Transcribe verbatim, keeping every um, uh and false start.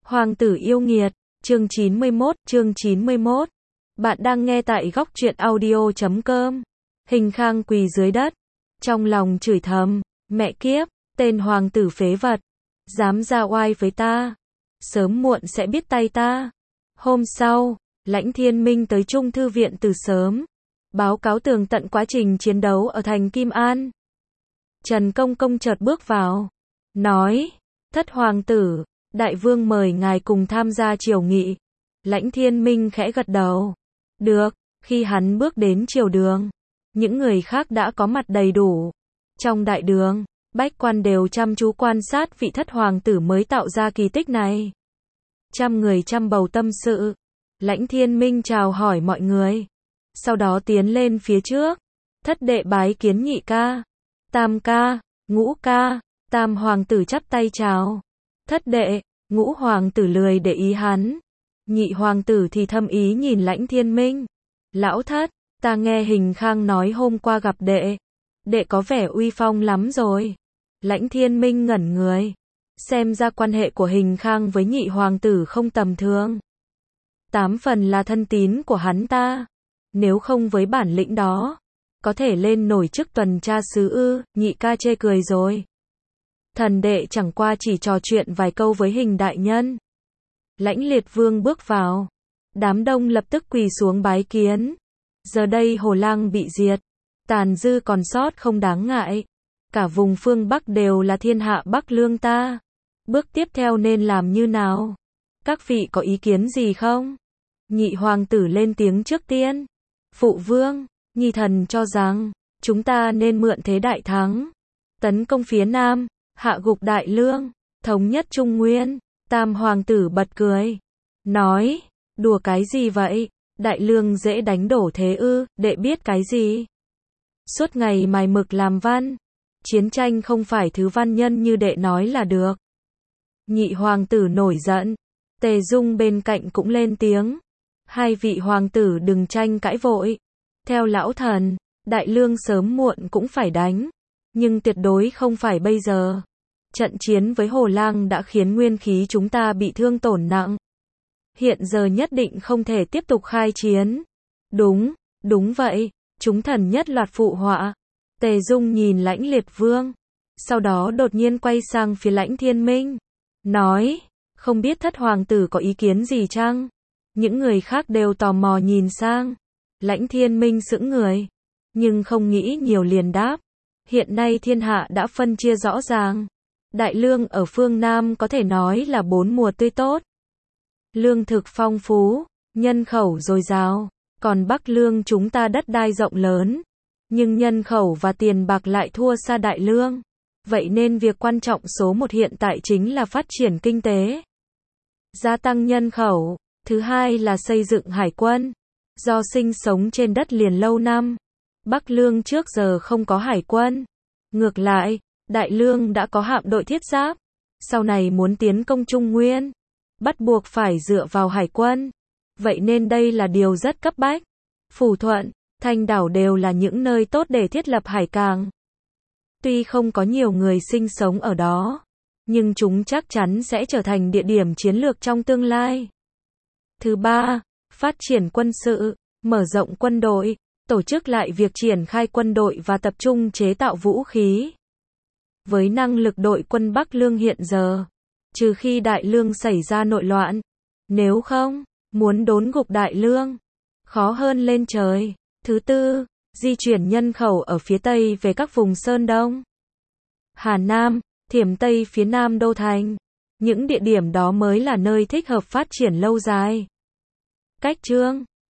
Hoàng tử yêu nghiệt, chương chín mươi mốt, chương chín mươi mốt. Bạn đang nghe tại góc truyện audio chấm com. Hình Khang quỳ dưới đất, trong lòng chửi thầm, mẹ kiếp, tên hoàng tử phế vật, dám ra oai với ta, sớm muộn sẽ biết tay ta. Hôm sau, Lãnh Thiên Minh tới Trung thư viện từ sớm, báo cáo tường tận quá trình chiến đấu ở thành Kim An. Trần Công Công chợt bước vào, nói, thất hoàng tử, đại vương mời ngài cùng tham gia triều nghị. Lãnh Thiên Minh khẽ gật đầu. Được, khi hắn bước đến triều đường, những người khác đã có mặt đầy đủ. Trong đại đường, bách quan đều chăm chú quan sát vị thất hoàng tử mới tạo ra kỳ tích này. Trăm người trăm bầu tâm sự. Lãnh Thiên Minh chào hỏi mọi người, sau đó tiến lên phía trước. Thất đệ bái kiến nhị ca, tam ca, ngũ ca. Tam hoàng tử chắp tay chào. Thất đệ, ngũ hoàng tử lười để ý hắn. Nhị hoàng tử thì thâm ý nhìn Lãnh Thiên Minh. Lão thất, ta nghe Hình Khang nói hôm qua gặp đệ. Đệ có vẻ uy phong lắm rồi. Lãnh Thiên Minh ngẩn người. Xem ra quan hệ của Hình Khang với nhị hoàng tử không tầm thường. Tám phần là thân tín của hắn ta. Nếu không với bản lĩnh đó, có thể lên nổi chức tuần tra sứ ư? Nhị ca chê cười rồi. Thần đệ chẳng qua chỉ trò chuyện vài câu với Hình đại nhân. Lãnh Liệt Vương bước vào, đám đông lập tức quỳ xuống bái kiến. Giờ đây Hồ Lang bị diệt, tàn dư còn sót không đáng ngại. Cả vùng phương Bắc đều là thiên hạ Bắc Lương ta. Bước tiếp theo nên làm như nào? Các vị có ý kiến gì không? Nhị hoàng tử lên tiếng trước tiên. Phụ vương, nhi thần cho rằng, chúng ta nên mượn thế đại thắng, tấn công phía Nam, hạ gục Đại Lương, thống nhất Trung Nguyên. Tam hoàng tử bật cười, nói, đùa cái gì vậy? Đại Lương dễ đánh đổ thế ư? Đệ biết cái gì? Suốt ngày mài mực làm văn, chiến tranh không phải thứ văn nhân như đệ nói là được. Nhị hoàng tử nổi giận. Tề Dung bên cạnh cũng lên tiếng. Hai vị hoàng tử đừng tranh cãi vội. Theo lão thần, Đại Lương sớm muộn cũng phải đánh, nhưng tuyệt đối không phải bây giờ. Trận chiến với Hồ Lang đã khiến nguyên khí chúng ta bị thương tổn nặng. Hiện giờ nhất định không thể tiếp tục khai chiến. Đúng, đúng vậy, chúng thần nhất loạt phụ họa. Tề Dung nhìn Lãnh Liệt Vương, sau đó đột nhiên quay sang phía Lãnh Thiên Minh, nói, không biết thất hoàng tử có ý kiến gì chăng? Những người khác đều tò mò nhìn sang. Lãnh Thiên Minh sững người, nhưng không nghĩ nhiều liền đáp, hiện nay thiên hạ đã phân chia rõ ràng. Đại Lương ở phương Nam có thể nói là bốn mùa tươi tốt, lương thực phong phú, nhân khẩu dồi dào, còn Bắc Lương chúng ta đất đai rộng lớn, nhưng nhân khẩu và tiền bạc lại thua xa Đại Lương. Vậy nên việc quan trọng số một hiện tại chính là phát triển kinh tế, gia tăng nhân khẩu. Thứ hai là xây dựng hải quân. Do sinh sống trên đất liền lâu năm, Bắc Lương trước giờ không có hải quân. Ngược lại, Đại Lương đã có hạm đội thiết giáp. Sau này muốn tiến công Trung Nguyên, bắt buộc phải dựa vào hải quân. Vậy nên đây là điều rất cấp bách. Phủ Thuận, Thanh Đảo đều là những nơi tốt để thiết lập hải cảng. Tuy không có nhiều người sinh sống ở đó, nhưng chúng chắc chắn sẽ trở thành địa điểm chiến lược trong tương lai. Thứ ba, phát triển quân sự, mở rộng quân đội, tổ chức lại việc triển khai quân đội và tập trung chế tạo vũ khí. Với năng lực đội quân Bắc Lương hiện giờ, trừ khi Đại Lương xảy ra nội loạn, nếu không, muốn đốn gục Đại Lương, khó hơn lên trời. Thứ tư, di chuyển nhân khẩu ở phía Tây về các vùng Sơn Đông, Hà Nam, Thiểm Tây phía Nam Đô Thành. Những địa điểm đó mới là nơi thích hợp phát triển lâu dài. Cách chương